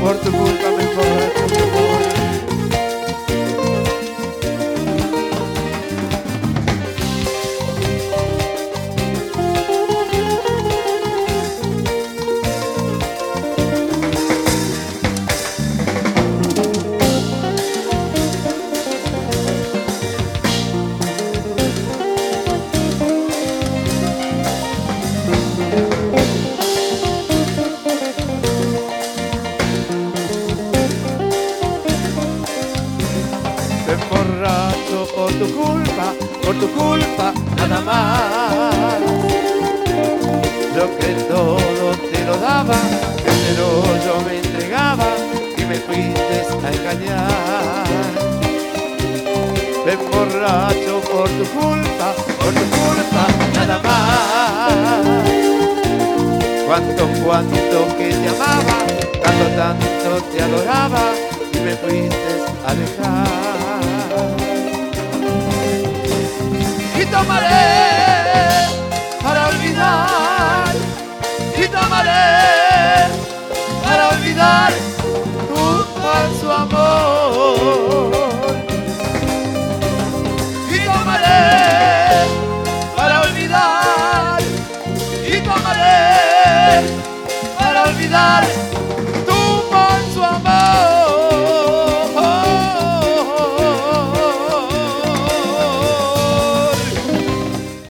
por tu culpa me emborracho de amor. Me emborracho por tu culpa nada más. Lo que todo te lo daba, pero yo me entregaba y me fuiste a engañar. Me emborracho por tu culpa nada más. Cuánto que te amaba, tanto te adoraba y me fuiste a dejar. Y tomaré para olvidar, y tomaré para olvidar tu falso amor. Y tomaré para olvidar, y tomaré para olvidar